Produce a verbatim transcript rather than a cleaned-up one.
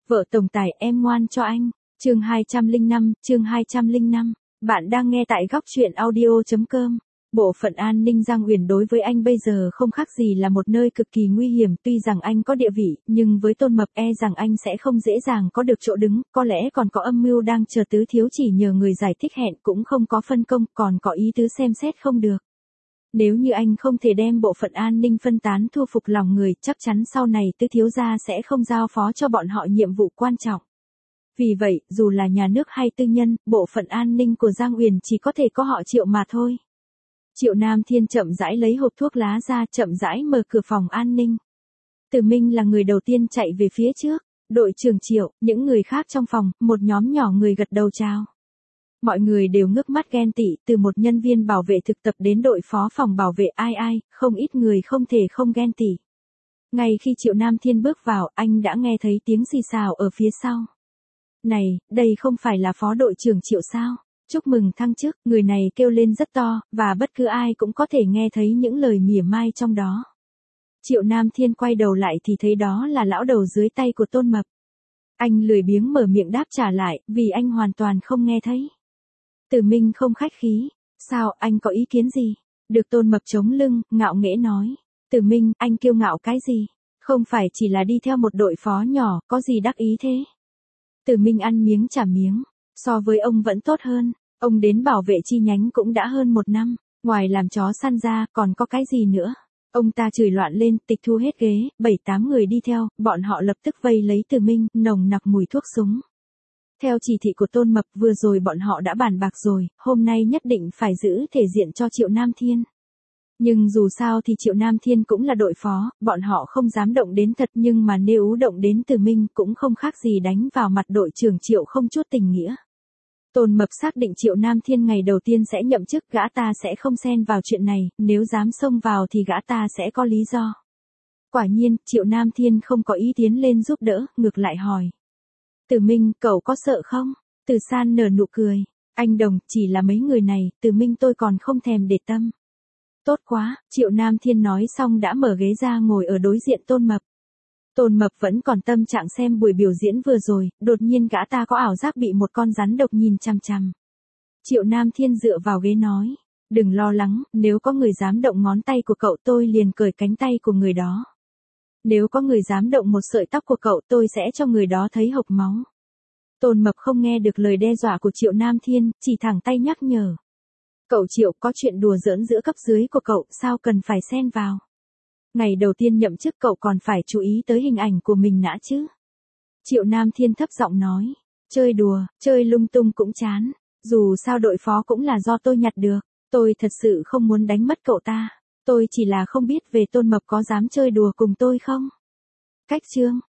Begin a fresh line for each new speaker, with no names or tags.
Vợ tổng tài em ngoan cho anh. Chương hai trăm lẻ năm, chương hai trăm lẻ năm. Bạn đang nghe tại góc truyện audio chấm com. Bộ phận an ninh Giang Uyển đối với anh bây giờ không khác gì là một nơi cực kỳ nguy hiểm, tuy rằng anh có địa vị, nhưng với Tôn Mập e rằng anh sẽ không dễ dàng có được chỗ đứng, có lẽ còn có âm mưu đang chờ Tứ Thiếu chỉ nhờ người giải thích hẹn cũng không có phân công, còn có ý tứ xem xét không được. Nếu như anh không thể đem bộ phận an ninh phân tán thu phục lòng người, chắc chắn sau này Tứ Thiếu gia sẽ không giao phó cho bọn họ nhiệm vụ quan trọng. Vì vậy, dù là nhà nước hay tư nhân, bộ phận an ninh của Giang Uyển chỉ có thể có họ Triệu mà thôi. Triệu Nam Thiên chậm rãi lấy hộp thuốc lá ra, chậm rãi mở cửa phòng an ninh. Từ Minh là người đầu tiên chạy về phía trước. Đội trưởng Triệu, những người khác trong phòng, một nhóm nhỏ người gật đầu chào. Mọi người đều ngước mắt ghen tị, từ một nhân viên bảo vệ thực tập đến đội phó phòng bảo vệ ai ai, không ít người không thể không ghen tị. Ngay khi Triệu Nam Thiên bước vào, anh đã nghe thấy tiếng xì xào ở phía sau. Này, đây không phải là phó đội trưởng Triệu sao? Chúc mừng thăng chức, người này kêu lên rất to, và bất cứ ai cũng có thể nghe thấy những lời mỉa mai trong đó. Triệu Nam Thiên quay đầu lại thì thấy đó là lão đầu dưới tay của Tôn Mập. Anh lười biếng mở miệng đáp trả lại, vì anh hoàn toàn không nghe thấy. Từ Minh không khách khí. Sao, anh có ý kiến gì? Được Tôn Mập chống lưng, ngạo nghễ nói. Từ Minh, anh kiêu ngạo cái gì? Không phải chỉ là đi theo một đội phó nhỏ, có gì đắc ý thế? Từ Minh ăn miếng trả miếng. So với ông vẫn tốt hơn. Ông đến bảo vệ chi nhánh cũng đã hơn một năm. Ngoài làm chó săn ra, còn có cái gì nữa? Ông ta chửi loạn lên, tịch thu hết ghế, bảy tám người đi theo, bọn họ lập tức vây lấy Từ Minh, nồng nặc mùi thuốc súng. Theo chỉ thị của Tôn Mập, vừa rồi bọn họ đã bàn bạc rồi, hôm nay nhất định phải giữ thể diện cho Triệu Nam Thiên. Nhưng dù sao thì Triệu Nam Thiên cũng là đội phó, bọn họ không dám động đến thật, nhưng mà nếu động đến Từ Minh cũng không khác gì đánh vào mặt đội trưởng Triệu không chút tình nghĩa. Tôn Mập xác định Triệu Nam Thiên ngày đầu tiên sẽ nhậm chức, gã ta sẽ không xen vào chuyện này, nếu dám xông vào thì gã ta sẽ có lý do. Quả nhiên, Triệu Nam Thiên không có ý tiến lên giúp đỡ, ngược lại hỏi. Từ Minh, cậu có sợ không? Từ San nở nụ cười. Anh Đồng, chỉ là mấy người này, Từ Minh tôi còn không thèm để tâm. Tốt quá, Triệu Nam Thiên nói xong đã mở ghế ra ngồi ở đối diện Tôn Mập. Tôn Mập vẫn còn tâm trạng xem buổi biểu diễn vừa rồi, đột nhiên gã ta có ảo giác bị một con rắn độc nhìn chằm chằm. Triệu Nam Thiên dựa vào ghế nói, đừng lo lắng, nếu có người dám động ngón tay của cậu tôi liền cởi cánh tay của người đó. Nếu có người dám động một sợi tóc của cậu tôi sẽ cho người đó thấy hộc máu. Tôn Mập không nghe được lời đe dọa của Triệu Nam Thiên, chỉ thẳng tay nhắc nhở. Cậu Triệu, có chuyện đùa giỡn giữa cấp dưới của cậu, sao cần phải xen vào? Ngày đầu tiên nhậm chức cậu còn phải chú ý tới hình ảnh của mình đã chứ. Triệu Nam Thiên thấp giọng nói, chơi đùa, chơi lung tung cũng chán, dù sao đội phó cũng là do tôi nhặt được, tôi thật sự không muốn đánh mất cậu ta, tôi chỉ là không biết về Tôn Mập có dám chơi đùa cùng tôi không? Cách chương,